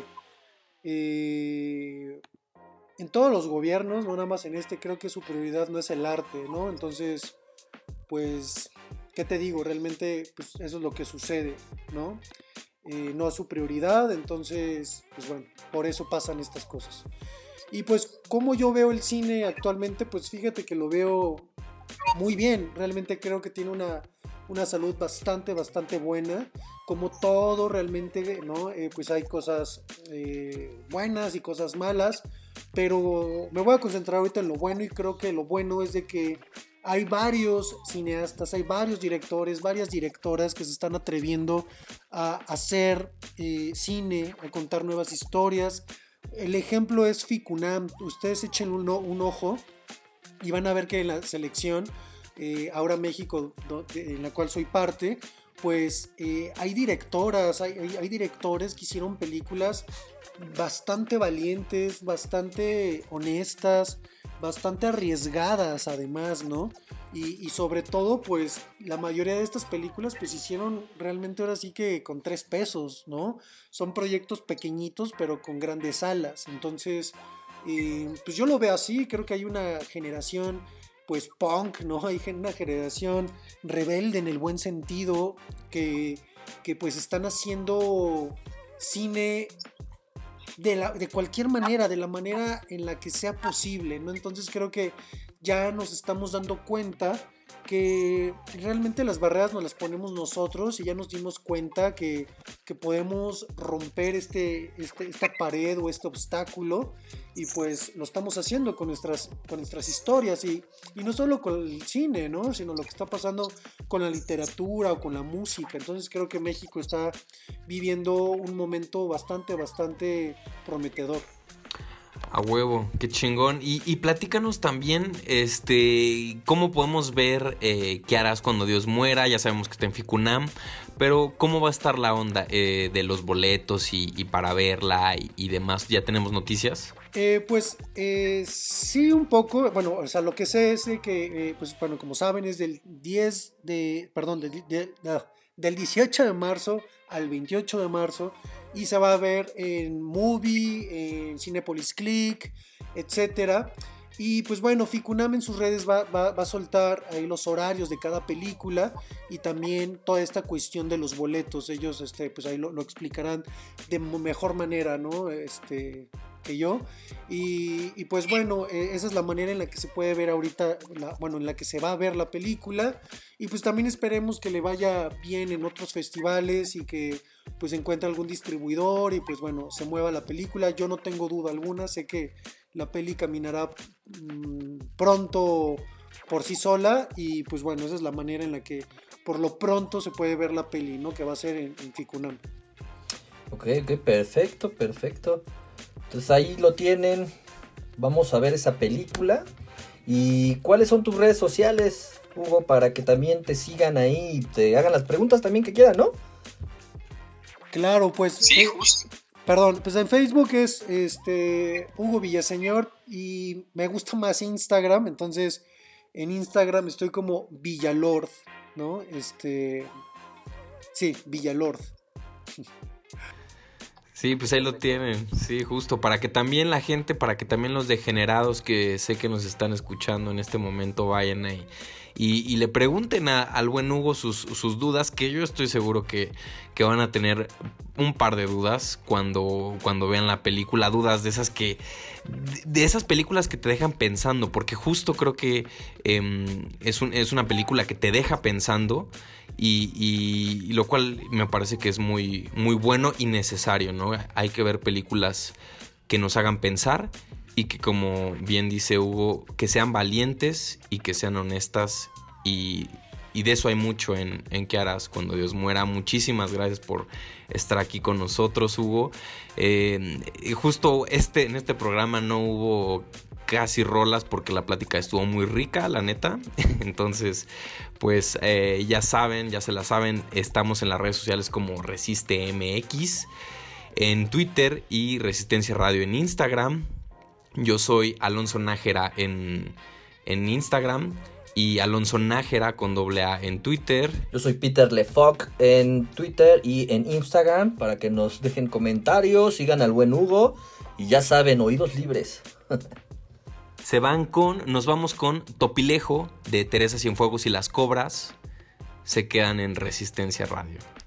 en todos los gobiernos, no nada más en este, creo que su prioridad no es el arte, ¿no? Entonces, pues, ¿qué te digo? Realmente, pues eso es lo que sucede, ¿no? No es su prioridad, entonces, pues bueno, por eso pasan estas cosas. Y pues, ¿cómo yo veo el cine actualmente? Pues fíjate que lo veo muy bien, realmente creo que tiene una salud bastante buena, como todo realmente, ¿no? Pues hay cosas buenas y cosas malas, pero me voy a concentrar ahorita en lo bueno, y creo que lo bueno es de que hay varios cineastas, hay varios directores, varias directoras que se están atreviendo a hacer cine, a contar nuevas historias. El ejemplo es Ficunam. Ustedes echen un ojo y van a ver que en la selección, ahora México, en la cual soy parte, pues hay directoras, hay directores que hicieron películas bastante valientes, bastante honestas, bastante arriesgadas además, ¿no? Y sobre todo, pues la mayoría de estas películas pues hicieron realmente ahora sí que con 3 pesos, ¿no? Son proyectos pequeñitos pero con grandes alas. Entonces, pues yo lo veo así. Creo que hay una generación pues punk, ¿no? Hay una generación rebelde en el buen sentido que pues están haciendo cine de cualquier manera, de la manera en la que sea posible, ¿no? Entonces creo que ya nos estamos dando cuenta que realmente las barreras nos las ponemos nosotros, y ya nos dimos cuenta que podemos romper esta pared o este obstáculo, y pues lo estamos haciendo con nuestras historias, y no solo con el cine, ¿no? Sino lo que está pasando con la literatura o con la música. Entonces creo que México está viviendo un momento bastante prometedor. A huevo, qué chingón. Y platícanos también, cómo podemos ver qué harás cuando Dios muera. Ya sabemos que está en Ficunam, pero cómo va a estar la onda de los boletos y para verla y demás. ¿Ya tenemos noticias? Pues sí, un poco. Bueno, o sea, lo que sé es de que, pues bueno, como saben, es del 18 de marzo al 28 de marzo, y se va a ver en Movie, en Cinépolis Click, etcétera. Y pues bueno, Ficunam en sus redes va a soltar ahí los horarios de cada película, y también toda esta cuestión de los boletos. Ellos pues ahí lo explicarán de mejor manera, ¿no? Que yo. Y pues bueno, esa es la manera en la que se puede ver ahorita, en la que se va a ver la película. Y pues también esperemos que le vaya bien en otros festivales, y que pues encuentre algún distribuidor, y pues bueno, se mueva la película. Yo no tengo duda alguna, sé que la peli caminará pronto por sí sola, y pues bueno, esa es la manera en la que por lo pronto se puede ver la peli, ¿no? Que va a ser en Ficunam. Ok, perfecto. Entonces ahí lo tienen. Vamos a ver esa película. ¿Y cuáles son tus redes sociales, Hugo, para que también te sigan ahí y te hagan las preguntas también que quieran, ¿no? Claro, pues. Sí, justo. Perdón, pues en Facebook es Hugo Villaseñor, y me gusta más Instagram. Entonces en Instagram estoy como Villalord, ¿no? Sí, Villalord. Sí, pues ahí lo tienen, sí, justo, para que también la gente, para que también los degenerados que sé que nos están escuchando en este momento vayan ahí y le pregunten al buen Hugo sus dudas, que yo estoy seguro que van a tener un par de dudas cuando vean la película, dudas de esas películas que te dejan pensando, porque justo creo que es una película que te deja pensando. Y lo cual me parece que es muy, muy bueno y necesario, ¿no? Hay que ver películas que nos hagan pensar, y que, como bien dice Hugo, que sean valientes y que sean honestas y de eso hay mucho en ¿Qué harás cuando Dios muera? Muchísimas gracias por estar aquí con nosotros, Hugo. Justo en este programa no hubo casi rolas porque la plática estuvo muy rica, la neta. Entonces, pues ya se la saben, estamos en las redes sociales como Resiste MX en Twitter y Resistencia Radio en Instagram. Yo soy Alonso Nájera en Instagram y Alonso Nájera con AA en Twitter. Yo soy Peter Lefoc en Twitter y en Instagram para que nos dejen comentarios, sigan al buen Hugo y ya saben, oídos libres. Nos vamos con Topilejo de Teresa Cienfuegos y las Cobras. Se quedan en Resistencia Radio.